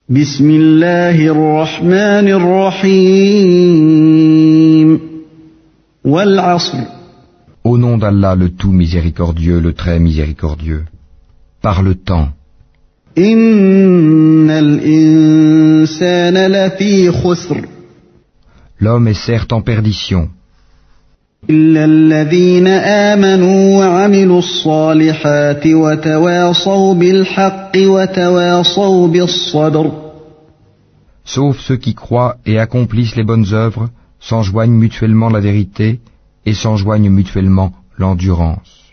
بسم الله الرحمن الرحيم والعصر Au nom d'Allah le tout miséricordieux, le très miséricordieux. Par le temps. إن الإنسان لفي خسر L'homme est certes en perdition, إلا الذين آمنوا وعملوا الصالحات وتواصوا بالحق وتواصوا بالصبر. sauf ceux qui croient et accomplissent les bonnes œuvres, s'enjoignent mutuellement la vérité et s'enjoignent mutuellement l'endurance.